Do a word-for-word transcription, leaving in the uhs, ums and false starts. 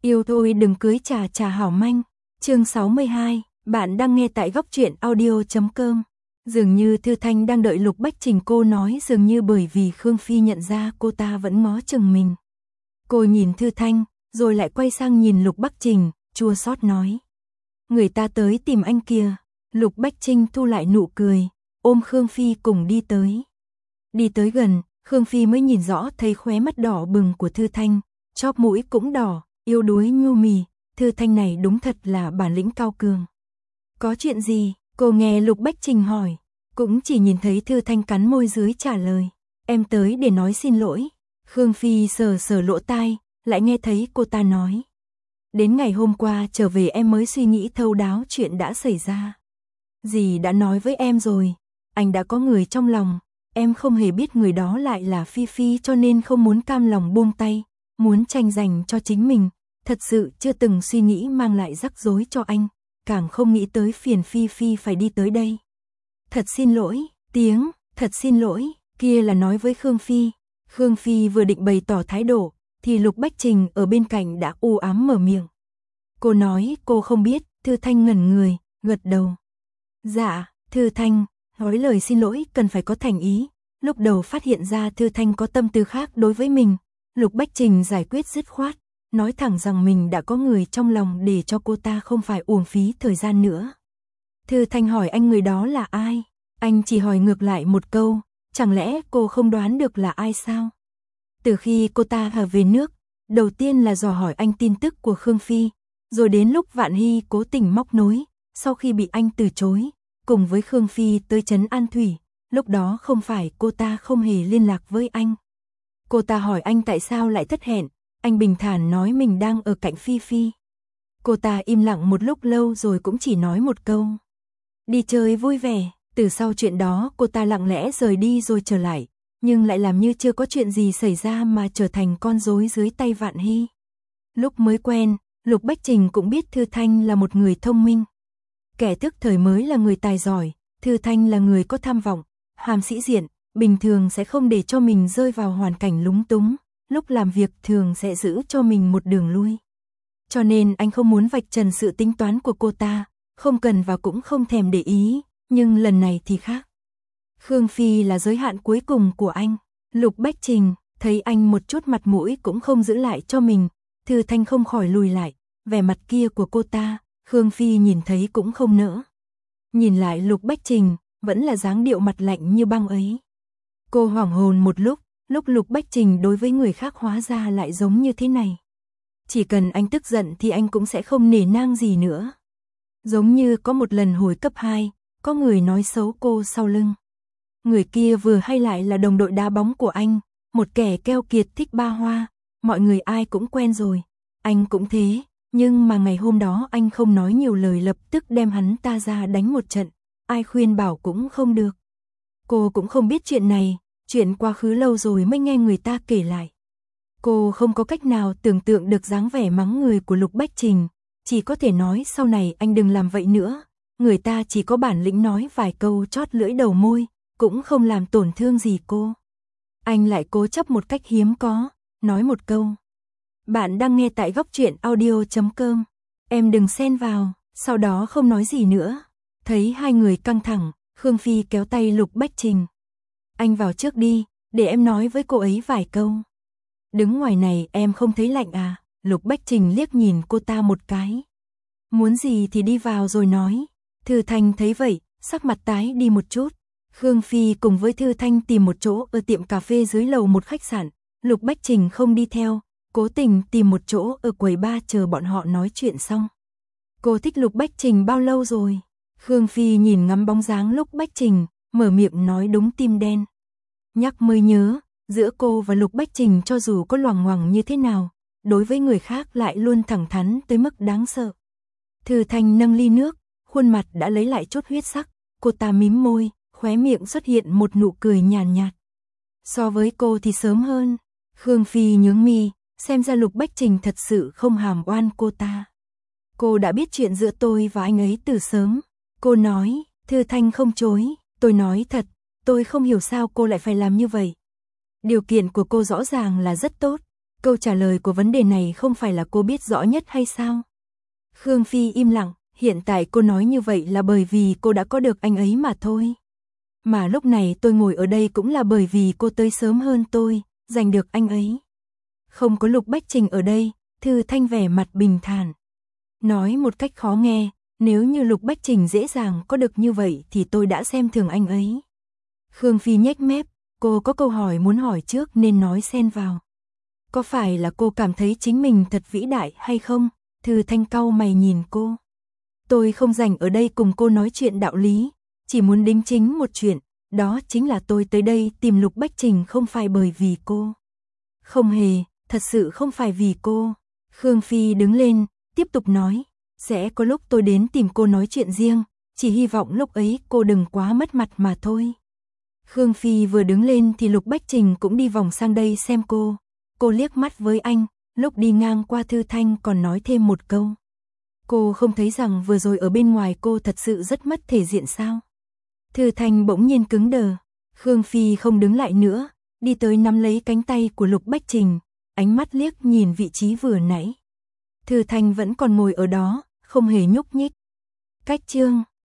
Yêu thôi đừng cưới trà trà hảo manh. Chương sáu mươi hai, bạn đang nghe tại góc truyện audio chấm com. Dường như Thư Thanh đang đợi Lục Bách Trình, cô nói dường như bởi vì Khương Phi nhận ra cô ta vẫn ngó chừng mình. Cô nhìn Thư Thanh, rồi lại quay sang nhìn Lục Bách Trình, chua xót nói. Người ta tới tìm anh kìa. Lục Bách Trình thu lại nụ cười, ôm Khương Phi cùng đi tới. Đi tới gần, Khương Phi mới nhìn rõ thấy khóe mắt đỏ bừng của Thư Thanh, chóp mũi cũng đỏ, yêu đuối nhu mì, Thư Thanh này đúng thật là bản lĩnh cao cường. Có chuyện gì? Cô nghe Lục Bách Trình hỏi, cũng chỉ nhìn thấy Thư Thanh cắn môi dưới trả lời. Em tới để nói xin lỗi. Khương Phi sờ sờ lỗ tai, lại nghe thấy cô ta nói. Đến ngày hôm qua trở về em mới suy nghĩ thấu đáo chuyện đã xảy ra. Dì đã nói với em rồi, anh đã có người trong lòng, em không hề biết người đó lại là Phi Phi cho nên không muốn cam lòng buông tay, muốn tranh giành cho chính mình, thật sự chưa từng suy nghĩ mang lại rắc rối cho anh, càng không nghĩ tới phiền Phi Phi phải đi tới đây. Thật xin lỗi, tiếng, thật xin lỗi, kia là nói với Khương Phi. Khương Phi vừa định bày tỏ thái độ, thì Lục Bách Trình ở bên cạnh đã u ám mở miệng. Cô nói cô không biết, Thư Thanh ngẩn người, gật đầu. Dạ, Thư Thanh, nói lời xin lỗi cần phải có thành ý. Lúc đầu phát hiện ra Thư Thanh có tâm tư khác đối với mình, Lục Bách Trình giải quyết dứt khoát, nói thẳng rằng mình đã có người trong lòng để cho cô ta không phải uổng phí thời gian nữa. Thư Thanh hỏi anh người đó là ai? Anh chỉ hỏi ngược lại một câu, chẳng lẽ cô không đoán được là ai sao? Từ khi cô ta hà về nước, đầu tiên là dò hỏi anh tin tức của Khương Phi, rồi đến lúc Vạn Hy cố tình móc nối, sau khi bị anh từ chối, cùng với Khương Phi tới trấn An Thủy, lúc đó không phải cô ta không hề liên lạc với anh. Cô ta hỏi anh tại sao lại thất hẹn, anh bình thản nói mình đang ở cạnh Phi Phi. Cô ta im lặng một lúc lâu rồi cũng chỉ nói một câu. Đi chơi vui vẻ, từ sau chuyện đó cô ta lặng lẽ rời đi rồi trở lại, nhưng lại làm như chưa có chuyện gì xảy ra mà trở thành con rối dưới tay Vạn Hy. Lúc mới quen, Lục Bách Trình cũng biết Thư Thanh là một người thông minh. Kẻ thức thời mới là người tài giỏi, Thư Thanh là người có tham vọng, hàm sĩ diện, bình thường sẽ không để cho mình rơi vào hoàn cảnh lúng túng, lúc làm việc thường sẽ giữ cho mình một đường lui. Cho nên anh không muốn vạch trần sự tính toán của cô ta, không cần và cũng không thèm để ý, nhưng lần này thì khác. Khương Phi là giới hạn cuối cùng của anh. Lục Bách Trình thấy anh một chút mặt mũi cũng không giữ lại cho mình, Thư Thanh không khỏi lùi lại, vẻ mặt kia của cô ta, Khương Phi nhìn thấy cũng không nỡ. Nhìn lại Lục Bách Trình, vẫn là dáng điệu mặt lạnh như băng ấy. Cô hoảng hồn một lúc, lúc Lục Bách Trình đối với người khác hóa ra lại giống như thế này. Chỉ cần anh tức giận thì anh cũng sẽ không nể nang gì nữa. Giống như có một lần hồi cấp hai, có người nói xấu cô sau lưng. Người kia vừa hay lại là đồng đội đá bóng của anh, một kẻ keo kiệt thích ba hoa, mọi người ai cũng quen rồi, anh cũng thế, nhưng mà ngày hôm đó anh không nói nhiều lời lập tức đem hắn ta ra đánh một trận, ai khuyên bảo cũng không được. Cô cũng không biết chuyện này, chuyện quá khứ lâu rồi mới nghe người ta kể lại. Cô không có cách nào tưởng tượng được dáng vẻ mắng người của Lục Bách Trình, chỉ có thể nói sau này anh đừng làm vậy nữa, người ta chỉ có bản lĩnh nói vài câu chót lưỡi đầu môi, cũng không làm tổn thương gì cô. Anh lại cố chấp một cách hiếm có, nói một câu. Bạn đang nghe tại góc truyện audio chấm com. Em đừng xen vào, sau đó không nói gì nữa. Thấy hai người căng thẳng, Khương Phi kéo tay Lục Bách Trình. Anh vào trước đi, để em nói với cô ấy vài câu. Đứng ngoài này em không thấy lạnh à? Lục Bách Trình liếc nhìn cô ta một cái. Muốn gì thì đi vào rồi nói. Thư Thanh thấy vậy, sắc mặt tái đi một chút. Khương Phi cùng với Thư Thanh tìm một chỗ ở tiệm cà phê dưới lầu một khách sạn. Lục Bách Trình không đi theo, cố tình tìm một chỗ ở quầy bar chờ bọn họ nói chuyện xong. Cô thích Lục Bách Trình bao lâu rồi? Khương Phi nhìn ngắm bóng dáng Lục Bách Trình, mở miệng nói đúng tim đen. Nhắc mới nhớ, giữa cô và Lục Bách Trình cho dù có loằng ngoằng như thế nào, đối với người khác lại luôn thẳng thắn tới mức đáng sợ. Thư Thanh nâng ly nước, khuôn mặt đã lấy lại chút huyết sắc, cô ta mím môi, khóe miệng xuất hiện một nụ cười nhàn nhạt. So với cô thì sớm hơn. Khương Phi nhướng mi, xem ra Lục Bách Trình thật sự không hàm oan cô ta. Cô đã biết chuyện giữa tôi và anh ấy từ sớm. Cô nói, Thư Thanh không chối, tôi nói thật, tôi không hiểu sao cô lại phải làm như vậy. Điều kiện của cô rõ ràng là rất tốt, Câu trả lời của vấn đề này không phải là cô biết rõ nhất hay sao? Khương Phi im lặng, hiện tại cô nói như vậy là bởi vì cô đã có được anh ấy mà thôi. Mà lúc này tôi ngồi ở đây cũng là bởi vì cô tới sớm hơn tôi, giành được anh ấy. Không có Lục Bách Trình ở đây, Thư Thanh vẻ mặt bình thản. Nói một cách khó nghe, nếu như Lục Bách Trình dễ dàng có được như vậy thì tôi đã xem thường anh ấy. Khương Phi nhếch mép, cô có câu hỏi muốn hỏi trước nên nói xen vào. Có phải là cô cảm thấy chính mình thật vĩ đại hay không? Thư Thanh cau mày nhìn cô. Tôi không rảnh ở đây cùng cô nói chuyện đạo lý, chỉ muốn đính chính một chuyện, đó chính là tôi tới đây tìm Lục Bách Trình không phải bởi vì cô. Không hề, thật sự không phải vì cô. Khương Phi đứng lên, tiếp tục nói, sẽ có lúc tôi đến tìm cô nói chuyện riêng, chỉ hy vọng lúc ấy cô đừng quá mất mặt mà thôi. Khương Phi vừa đứng lên thì Lục Bách Trình cũng đi vòng sang đây xem cô. Cô liếc mắt với anh, lúc đi ngang qua Thư Thanh còn nói thêm một câu. Cô không thấy rằng vừa rồi ở bên ngoài cô thật sự rất mất thể diện sao? Thư Thanh bỗng nhiên cứng đờ. Khương Phi không đứng lại nữa, đi tới nắm lấy cánh tay của Lục Bách Trình, ánh mắt liếc nhìn vị trí vừa nãy. Thư Thanh vẫn còn ngồi ở đó, không hề nhúc nhích. Cách chương